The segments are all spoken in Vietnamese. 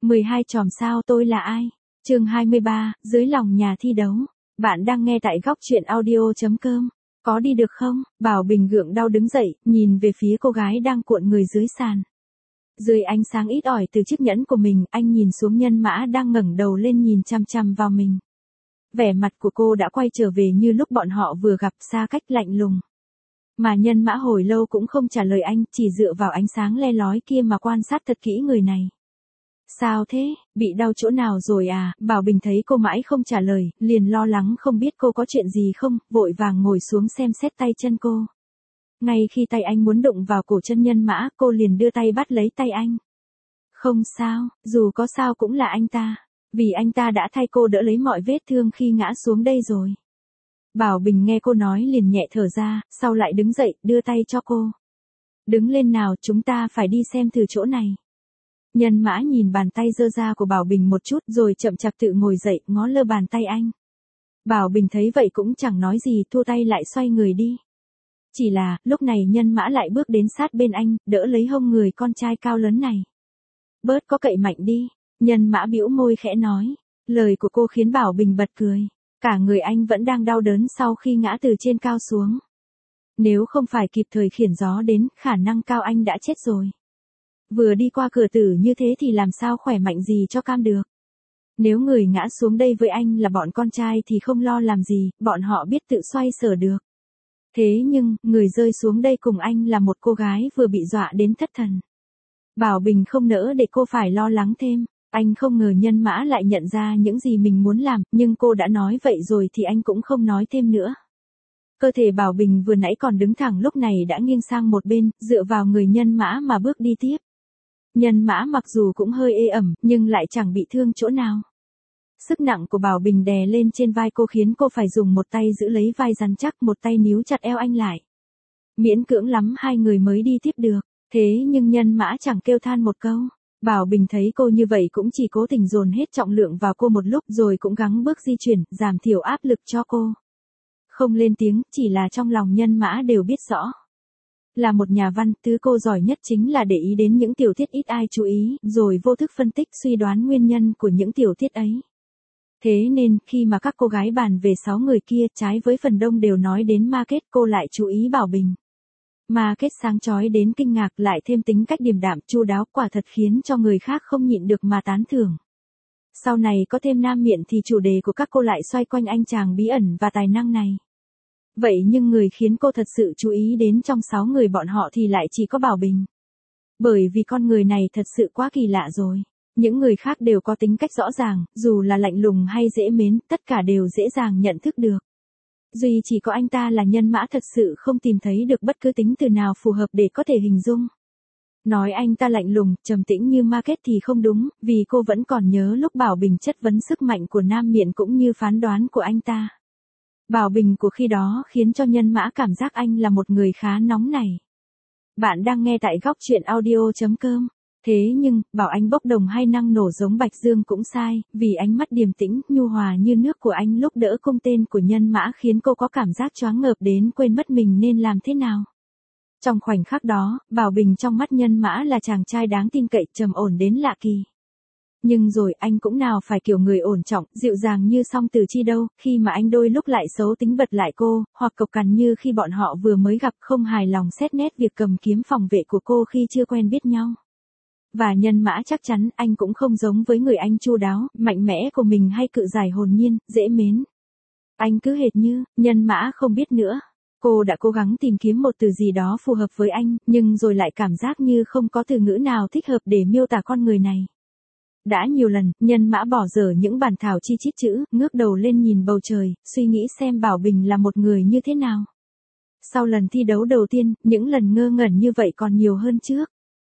12 chòm sao tôi là ai? Chương 23, dưới lòng nhà thi đấu. Bạn đang nghe tại góc truyện audio.com. Có đi được không? Bảo Bình gượng đau đứng dậy, nhìn về phía cô gái đang cuộn người dưới sàn. Dưới ánh sáng ít ỏi từ chiếc nhẫn của mình, anh nhìn xuống Nhân Mã đang ngẩng đầu lên nhìn chằm chằm vào mình. Vẻ mặt của cô đã quay trở về như lúc bọn họ vừa gặp, xa cách lạnh lùng. Mà Nhân Mã hồi lâu cũng không trả lời anh, chỉ dựa vào ánh sáng le lói kia mà quan sát thật kỹ người này. Sao thế, bị đau chỗ nào rồi à? Bảo Bình thấy cô mãi không trả lời, liền lo lắng không biết cô có chuyện gì không, vội vàng ngồi xuống xem xét tay chân cô. Ngay khi tay anh muốn đụng vào cổ chân Nhân Mã, cô liền đưa tay bắt lấy tay anh. Không sao, dù có sao cũng là anh ta. Vì anh ta đã thay cô đỡ lấy mọi vết thương khi ngã xuống đây rồi. Bảo Bình nghe cô nói liền nhẹ thở ra, sau lại đứng dậy, đưa tay cho cô. Đứng lên nào, chúng ta phải đi xem thử chỗ này. Nhân Mã nhìn bàn tay giơ ra của Bảo Bình một chút rồi chậm chạp tự ngồi dậy, ngó lơ bàn tay anh. Bảo Bình thấy vậy cũng chẳng nói gì, thua tay lại xoay người đi. Chỉ là, lúc này Nhân Mã lại bước đến sát bên anh, đỡ lấy hông người con trai cao lớn này. Bớt có cậy mạnh đi, Nhân Mã bĩu môi khẽ nói. Lời của cô khiến Bảo Bình bật cười. Cả người anh vẫn đang đau đớn sau khi ngã từ trên cao xuống. Nếu không phải kịp thời khiển gió đến, khả năng cao anh đã chết rồi. Vừa đi qua cửa tử như thế thì làm sao khỏe mạnh gì cho cam được. Nếu người ngã xuống đây với anh là bọn con trai thì không lo làm gì, bọn họ biết tự xoay sở được. Thế nhưng, người rơi xuống đây cùng anh là một cô gái vừa bị dọa đến thất thần. Bảo Bình không nỡ để cô phải lo lắng thêm. Anh không ngờ Nhân Mã lại nhận ra những gì mình muốn làm, nhưng cô đã nói vậy rồi thì anh cũng không nói thêm nữa. Cơ thể Bảo Bình vừa nãy còn đứng thẳng lúc này đã nghiêng sang một bên, dựa vào người Nhân Mã mà bước đi tiếp. Nhân Mã mặc dù cũng hơi ê ẩm, nhưng lại chẳng bị thương chỗ nào. Sức nặng của Bảo Bình đè lên trên vai cô khiến cô phải dùng một tay giữ lấy vai rắn chắc, một tay níu chặt eo anh lại. Miễn cưỡng lắm hai người mới đi tiếp được, thế nhưng Nhân Mã chẳng kêu than một câu. Bảo Bình thấy cô như vậy cũng chỉ cố tình dồn hết trọng lượng vào cô một lúc rồi cũng gắng bước di chuyển, giảm thiểu áp lực cho cô. Không lên tiếng, chỉ là trong lòng Nhân Mã đều biết rõ. Là một nhà văn, thứ cô giỏi nhất chính là để ý đến những tiểu tiết ít ai chú ý, rồi vô thức phân tích suy đoán nguyên nhân của những tiểu tiết ấy. Thế nên, khi mà các cô gái bàn về 6 người kia, trái với phần đông đều nói đến Market, cô lại chú ý Bảo Bình. Market sáng chói đến kinh ngạc, lại thêm tính cách điềm đạm, chu đáo, quả thật khiến cho người khác không nhịn được mà tán thưởng. Sau này có thêm Nam Miện thì chủ đề của các cô lại xoay quanh anh chàng bí ẩn và tài năng này. Vậy nhưng người khiến cô thật sự chú ý đến trong 6 người bọn họ thì lại chỉ có Bảo Bình. Bởi vì con người này thật sự quá kỳ lạ rồi. Những người khác đều có tính cách rõ ràng, dù là lạnh lùng hay dễ mến, tất cả đều dễ dàng nhận thức được. Duy chỉ có anh ta là Nhân Mã thật sự không tìm thấy được bất cứ tính từ nào phù hợp để có thể hình dung. Nói anh ta lạnh lùng, trầm tĩnh như Market thì không đúng, vì cô vẫn còn nhớ lúc Bảo Bình chất vấn sức mạnh của Nam Miện cũng như phán đoán của anh ta. Bảo Bình của khi đó khiến cho Nhân Mã cảm giác anh là một người khá nóng nảy. Bạn đang nghe tại góc truyện audio.com. Thế nhưng, bảo anh bốc đồng hay năng nổ giống Bạch Dương cũng sai, vì ánh mắt điềm tĩnh, nhu hòa như nước của anh lúc đỡ cung tên của Nhân Mã khiến cô có cảm giác choáng ngợp đến quên mất mình nên làm thế nào. Trong khoảnh khắc đó, Bảo Bình trong mắt Nhân Mã là chàng trai đáng tin cậy, trầm ổn đến lạ kỳ. Nhưng rồi anh cũng nào phải kiểu người ổn trọng, dịu dàng như Song Từ Chi đâu, khi mà anh đôi lúc lại xấu tính bật lại cô, hoặc cộc cằn như khi bọn họ vừa mới gặp, không hài lòng xét nét việc cầm kiếm phòng vệ của cô khi chưa quen biết nhau. Và Nhân Mã chắc chắn anh cũng không giống với người anh chu đáo, mạnh mẽ của mình hay cự giải hồn nhiên, dễ mến. Anh cứ hệt như, Nhân Mã không biết nữa. Cô đã cố gắng tìm kiếm một từ gì đó phù hợp với anh, nhưng rồi lại cảm giác như không có từ ngữ nào thích hợp để miêu tả con người này. Đã nhiều lần, Nhân Mã bỏ dở những bản thảo chi chít chữ, ngước đầu lên nhìn bầu trời, suy nghĩ xem Bảo Bình là một người như thế nào. Sau lần thi đấu đầu tiên, những lần ngơ ngẩn như vậy còn nhiều hơn trước.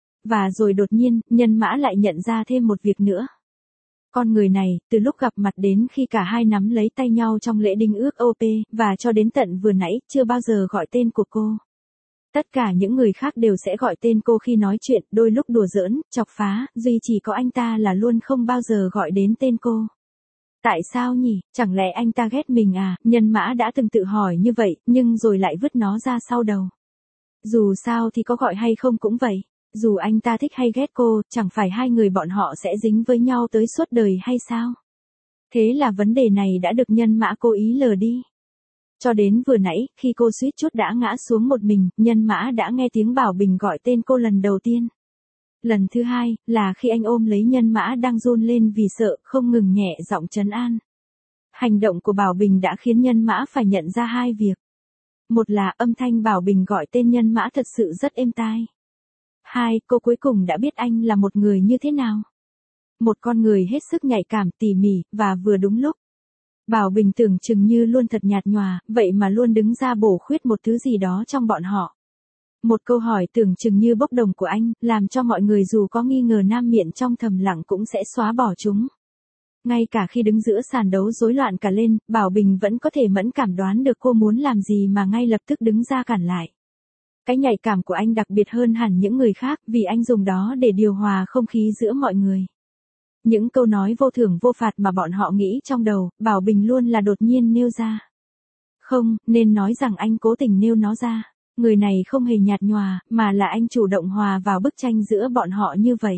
Và rồi đột nhiên, Nhân Mã lại nhận ra thêm một việc nữa. Con người này, từ lúc gặp mặt đến khi cả hai nắm lấy tay nhau trong lễ đính ước OP, và cho đến tận vừa nãy, chưa bao giờ gọi tên của cô. Tất cả những người khác đều sẽ gọi tên cô khi nói chuyện, đôi lúc đùa giỡn, chọc phá, duy chỉ có anh ta là luôn không bao giờ gọi đến tên cô. Tại sao nhỉ, chẳng lẽ anh ta ghét mình à? Nhân Mã đã từng tự hỏi như vậy, nhưng rồi lại vứt nó ra sau đầu. Dù sao thì có gọi hay không cũng vậy. Dù anh ta thích hay ghét cô, chẳng phải hai người bọn họ sẽ dính với nhau tới suốt đời hay sao? Thế là vấn đề này đã được Nhân Mã cố ý lờ đi. Cho đến vừa nãy, khi cô suýt chút đã ngã xuống một mình, Nhân Mã đã nghe tiếng Bảo Bình gọi tên cô lần đầu tiên. Lần thứ hai, là khi anh ôm lấy Nhân Mã đang run lên vì sợ, không ngừng nhẹ giọng trấn an. Hành động của Bảo Bình đã khiến Nhân Mã phải nhận ra hai việc. Một là âm thanh Bảo Bình gọi tên Nhân Mã thật sự rất êm tai. Hai, cô cuối cùng đã biết anh là một người như thế nào. Một con người hết sức nhạy cảm, tỉ mỉ, và vừa đúng lúc. Bảo Bình tưởng chừng như luôn thật nhạt nhòa, vậy mà luôn đứng ra bổ khuyết một thứ gì đó trong bọn họ. Một câu hỏi tưởng chừng như bốc đồng của anh, làm cho mọi người dù có nghi ngờ nam miện trong thầm lặng cũng sẽ xóa bỏ chúng. Ngay cả khi đứng giữa sàn đấu rối loạn cả lên, Bảo Bình vẫn có thể mẫn cảm đoán được cô muốn làm gì mà ngay lập tức đứng ra cản lại. Cái nhạy cảm của anh đặc biệt hơn hẳn những người khác vì anh dùng đó để điều hòa không khí giữa mọi người. Những câu nói vô thưởng vô phạt mà bọn họ nghĩ trong đầu, Bảo Bình luôn là đột nhiên nêu ra. Không, nên nói rằng anh cố tình nêu nó ra. Người này không hề nhạt nhòa, mà là anh chủ động hòa vào bức tranh giữa bọn họ như vậy.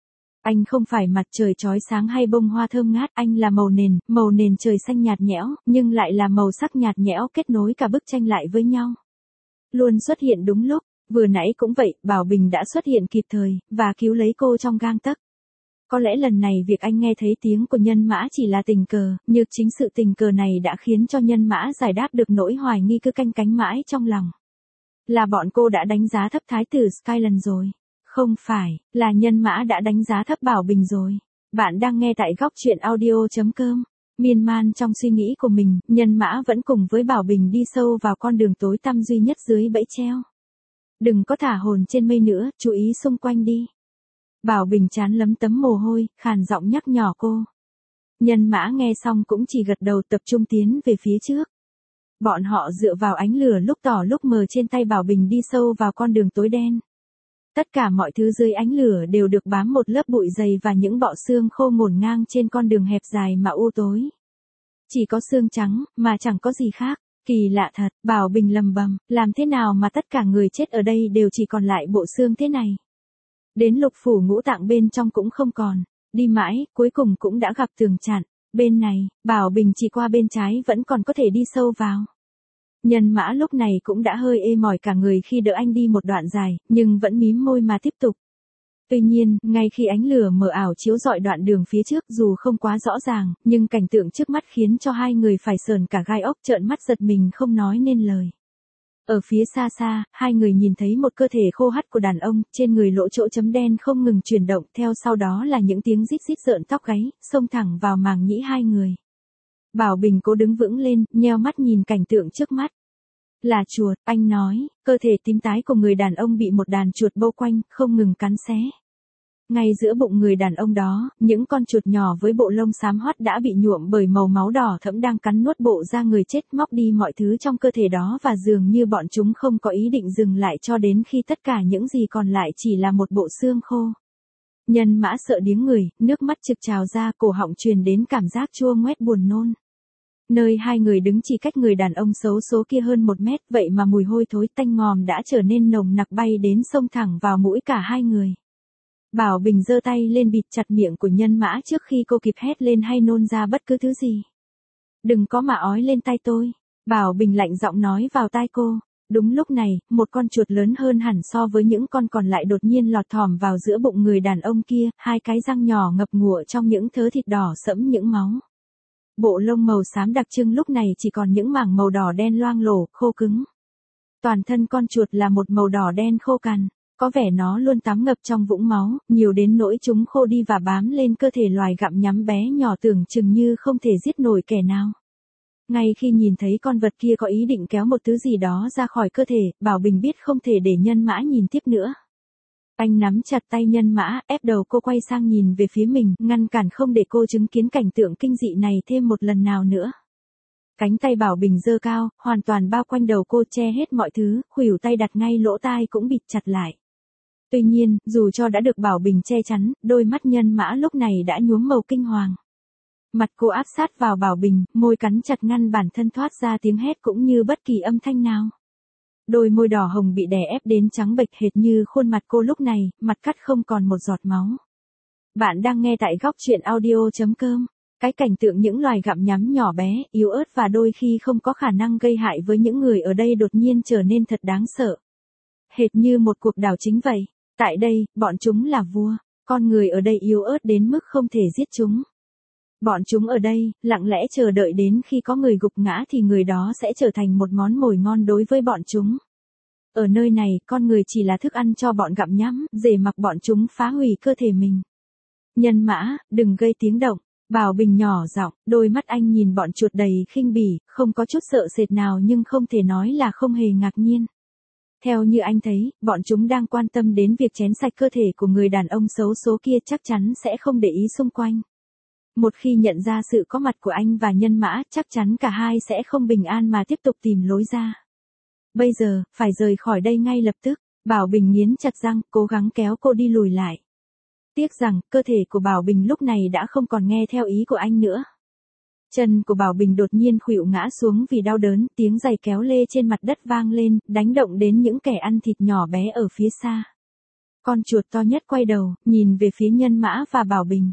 Anh không phải mặt trời chói sáng hay bông hoa thơm ngát, anh là màu nền trời xanh nhạt nhẽo, nhưng lại là màu sắc nhạt nhẽo kết nối cả bức tranh lại với nhau. Luôn xuất hiện đúng lúc, vừa nãy cũng vậy, Bảo Bình đã xuất hiện kịp thời, và cứu lấy cô trong gang tấc. Có lẽ lần này việc anh nghe thấy tiếng của Nhân Mã chỉ là tình cờ, nhưng chính sự tình cờ này đã khiến cho Nhân Mã giải đáp được nỗi hoài nghi cứ canh cánh mãi trong lòng. Là bọn cô đã đánh giá thấp Thái tử Skyland rồi. Không phải, là Nhân Mã đã đánh giá thấp Bảo Bình rồi. Bạn đang nghe tại góc truyện audio.com. Miên man trong suy nghĩ của mình, Nhân Mã vẫn cùng với Bảo Bình đi sâu vào con đường tối tăm duy nhất dưới bẫy treo. Đừng có thả hồn trên mây nữa, chú ý xung quanh đi. Bảo Bình trán lấm tấm mồ hôi, khàn giọng nhắc nhở cô. Nhân Mã nghe xong cũng chỉ gật đầu tập trung tiến về phía trước. Bọn họ dựa vào ánh lửa lúc tỏ lúc mờ trên tay Bảo Bình đi sâu vào con đường tối đen. Tất cả mọi thứ dưới ánh lửa đều được bám một lớp bụi dày và những bọ xương khô ngổn ngang trên con đường hẹp dài mà u tối. Chỉ có xương trắng, mà chẳng có gì khác. Kỳ lạ thật, Bảo Bình lầm bầm, làm thế nào mà tất cả người chết ở đây đều chỉ còn lại bộ xương thế này. Đến lục phủ ngũ tạng bên trong cũng không còn. Đi mãi, cuối cùng cũng đã gặp tường chặn. Bên này, Bảo Bình chỉ qua bên trái vẫn còn có thể đi sâu vào. Nhân Mã lúc này cũng đã hơi ê mỏi cả người khi đỡ anh đi một đoạn dài, nhưng vẫn mím môi mà tiếp tục. Tuy nhiên, ngay khi ánh lửa mờ ảo chiếu rọi đoạn đường phía trước dù không quá rõ ràng, nhưng cảnh tượng trước mắt khiến cho hai người phải sờn cả gai ốc trợn mắt giật mình không nói nên lời. Ở phía xa xa, hai người nhìn thấy một cơ thể khô hắt của đàn ông, trên người lỗ chỗ chấm đen không ngừng chuyển động, theo sau đó là những tiếng rít rít rợn tóc gáy, xông thẳng vào màng nhĩ hai người. Bảo Bình cố đứng vững lên, nheo mắt nhìn cảnh tượng trước mắt. Là chuột, anh nói, cơ thể tím tái của người đàn ông bị một đàn chuột bao quanh, không ngừng cắn xé. Ngay giữa bụng người đàn ông đó, những con chuột nhỏ với bộ lông xám hoắt đã bị nhuộm bởi màu máu đỏ thẫm đang cắn nuốt bộ da người chết, móc đi mọi thứ trong cơ thể đó và dường như bọn chúng không có ý định dừng lại cho đến khi tất cả những gì còn lại chỉ là một bộ xương khô. Nhân Mã sợ điếng người, nước mắt trực trào ra, cổ họng truyền đến cảm giác chua ngoét buồn nôn. Nơi hai người đứng chỉ cách người đàn ông xấu số kia hơn 1 mét, vậy mà mùi hôi thối tanh ngòm đã trở nên nồng nặc bay đến xông thẳng vào mũi cả hai người. Bảo Bình giơ tay lên bịt chặt miệng của Nhân Mã trước khi cô kịp hét lên hay nôn ra bất cứ thứ gì. Đừng có mà ói lên tai tôi. Bảo Bình lạnh giọng nói vào tai cô. Đúng lúc này, một con chuột lớn hơn hẳn so với những con còn lại đột nhiên lọt thỏm vào giữa bụng người đàn ông kia, hai cái răng nhỏ ngập ngụa trong những thớ thịt đỏ sẫm những máu. Bộ lông màu xám đặc trưng lúc này chỉ còn những mảng màu đỏ đen loang lổ, khô cứng. Toàn thân con chuột là một màu đỏ đen khô cằn, có vẻ nó luôn tắm ngập trong vũng máu, nhiều đến nỗi chúng khô đi và bám lên cơ thể loài gặm nhắm bé nhỏ tưởng chừng như không thể giết nổi kẻ nào. Ngay khi nhìn thấy con vật kia có ý định kéo một thứ gì đó ra khỏi cơ thể, Bảo Bình biết không thể để Nhân Mã nhìn tiếp nữa. Anh nắm chặt tay Nhân Mã, ép đầu cô quay sang nhìn về phía mình, ngăn cản không để cô chứng kiến cảnh tượng kinh dị này thêm một lần nào nữa. Cánh tay Bảo Bình giơ cao, hoàn toàn bao quanh đầu cô, che hết mọi thứ, khuỷu tay đặt ngay lỗ tai cũng bịt chặt lại. Tuy nhiên, dù cho đã được Bảo Bình che chắn, đôi mắt Nhân Mã lúc này đã nhuốm màu kinh hoàng. Mặt cô áp sát vào Bảo Bình, môi cắn chặt ngăn bản thân thoát ra tiếng hét cũng như bất kỳ âm thanh nào. Đôi môi đỏ hồng bị đè ép đến trắng bệch hệt như khuôn mặt cô lúc này, mặt cắt không còn một giọt máu. Bạn đang nghe tại góc truyện audio.com. Cái cảnh tượng những loài gặm nhắm nhỏ bé, yếu ớt và đôi khi không có khả năng gây hại với những người ở đây đột nhiên trở nên thật đáng sợ. Hệt như một cuộc đảo chính vậy. Tại đây, bọn chúng là vua. Con người ở đây yếu ớt đến mức không thể giết chúng. Bọn chúng ở đây, lặng lẽ chờ đợi đến khi có người gục ngã thì người đó sẽ trở thành một món mồi ngon đối với bọn chúng. Ở nơi này, con người chỉ là thức ăn cho bọn gặm nhắm, để mặc bọn chúng phá hủy cơ thể mình. Nhân mã, đừng gây tiếng động. Bảo Bình nhỏ giọng, đôi mắt anh nhìn bọn chuột đầy khinh bỉ, không có chút sợ sệt nào nhưng không thể nói là không hề ngạc nhiên. Theo như anh thấy, bọn chúng đang quan tâm đến việc chén sạch cơ thể của người đàn ông xấu số kia chắc chắn sẽ không để ý xung quanh. Một khi nhận ra sự có mặt của anh và nhân mã, chắc chắn cả hai sẽ không bình an mà tiếp tục tìm lối ra. Bây giờ, phải rời khỏi đây ngay lập tức. Bảo Bình nghiến chặt răng, cố gắng kéo cô đi lùi lại. Tiếc rằng, cơ thể của Bảo Bình lúc này đã không còn nghe theo ý của anh nữa. Chân của Bảo Bình đột nhiên khuỵu ngã xuống vì đau đớn, tiếng giày kéo lê trên mặt đất vang lên, đánh động đến những kẻ ăn thịt nhỏ bé ở phía xa. Con chuột to nhất quay đầu, nhìn về phía nhân mã và Bảo Bình.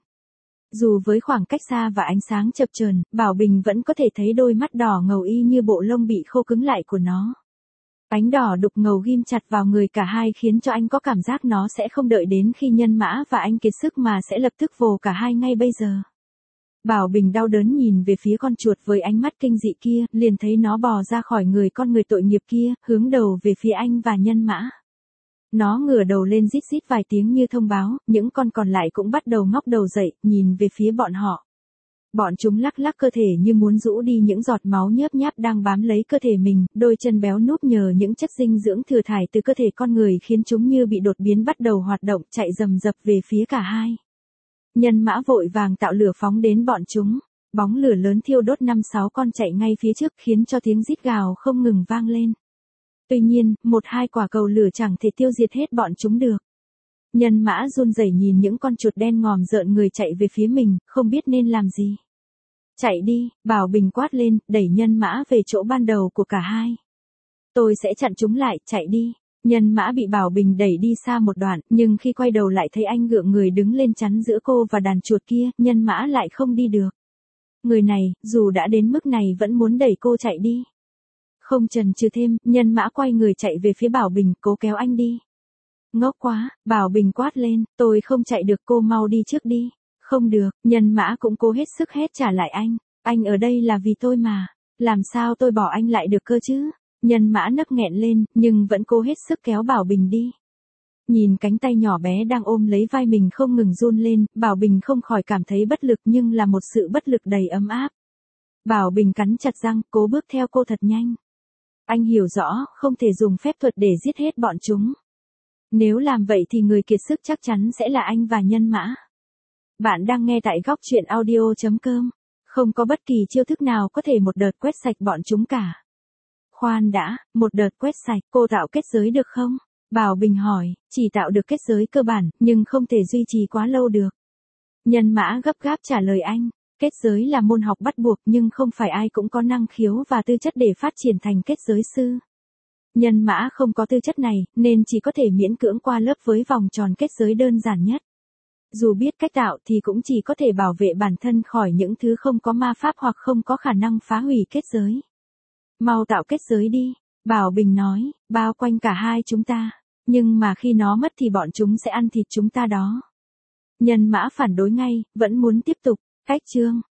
Dù với khoảng cách xa và ánh sáng chập chờn, Bảo Bình vẫn có thể thấy đôi mắt đỏ ngầu y như bộ lông bị khô cứng lại của nó. Ánh đỏ đục ngầu ghim chặt vào người cả hai khiến cho anh có cảm giác nó sẽ không đợi đến khi nhân mã và anh kiệt sức mà sẽ lập tức vồ cả hai ngay bây giờ. Bảo Bình đau đớn nhìn về phía con chuột với ánh mắt kinh dị kia, liền thấy nó bò ra khỏi người con người tội nghiệp kia, hướng đầu về phía anh và nhân mã. Nó ngửa đầu lên rít rít vài tiếng như thông báo, những con còn lại cũng bắt đầu ngóc đầu dậy, nhìn về phía bọn họ. Bọn chúng lắc lắc cơ thể như muốn rũ đi những giọt máu nhớp nháp đang bám lấy cơ thể mình, đôi chân béo núp nhờ những chất dinh dưỡng thừa thải từ cơ thể con người khiến chúng như bị đột biến bắt đầu hoạt động, chạy rầm rập về phía cả hai. Nhân mã vội vàng tạo lửa phóng đến bọn chúng, bóng lửa lớn thiêu đốt 5-6 con chạy ngay phía trước khiến cho tiếng rít gào không ngừng vang lên. Tuy nhiên, 1-2 quả cầu lửa chẳng thể tiêu diệt hết bọn chúng được. Nhân mã run rẩy nhìn những con chuột đen ngòm rợn người chạy về phía mình, không biết nên làm gì. Chạy đi, Bảo Bình quát lên, đẩy nhân mã về chỗ ban đầu của cả hai. Tôi sẽ chặn chúng lại, chạy đi. Nhân mã bị Bảo Bình đẩy đi xa một đoạn, nhưng khi quay đầu lại thấy anh gượng người đứng lên chắn giữa cô và đàn chuột kia, nhân mã lại không đi được. Người này, dù đã đến mức này vẫn muốn đẩy cô chạy đi. Không chần chừ thêm, nhân mã quay người chạy về phía Bảo Bình, cố kéo anh đi. Ngốc quá, Bảo Bình quát lên, tôi không chạy được, cô mau đi trước đi. Không được, nhân mã cũng cố hết sức hét trả lại anh ở đây là vì tôi mà, làm sao tôi bỏ anh lại được cơ chứ? Nhân mã nấc nghẹn lên, nhưng vẫn cố hết sức kéo Bảo Bình đi. Nhìn cánh tay nhỏ bé đang ôm lấy vai mình không ngừng run lên, Bảo Bình không khỏi cảm thấy bất lực nhưng là một sự bất lực đầy ấm áp. Bảo Bình cắn chặt răng, cố bước theo cô thật nhanh. Anh hiểu rõ, không thể dùng phép thuật để giết hết bọn chúng. Nếu làm vậy thì người kiệt sức chắc chắn sẽ là anh và nhân mã. Bạn đang nghe tại góc truyện audio.com. Không có bất kỳ chiêu thức nào có thể một đợt quét sạch bọn chúng cả. Khoan đã, một đợt quét sạch, cô tạo kết giới được không? Bảo Bình hỏi, chỉ tạo được kết giới cơ bản, nhưng không thể duy trì quá lâu được. Nhân mã gấp gáp trả lời anh, kết giới là môn học bắt buộc nhưng không phải ai cũng có năng khiếu và tư chất để phát triển thành kết giới sư. Nhân mã không có tư chất này, nên chỉ có thể miễn cưỡng qua lớp với vòng tròn kết giới đơn giản nhất. Dù biết cách tạo thì cũng chỉ có thể bảo vệ bản thân khỏi những thứ không có ma pháp hoặc không có khả năng phá hủy kết giới. Mau tạo kết giới đi, Bảo Bình nói, bao quanh cả hai chúng ta. Nhưng mà khi nó mất thì bọn chúng sẽ ăn thịt chúng ta đó. Nhân mã phản đối ngay, vẫn muốn tiếp tục. Cách chương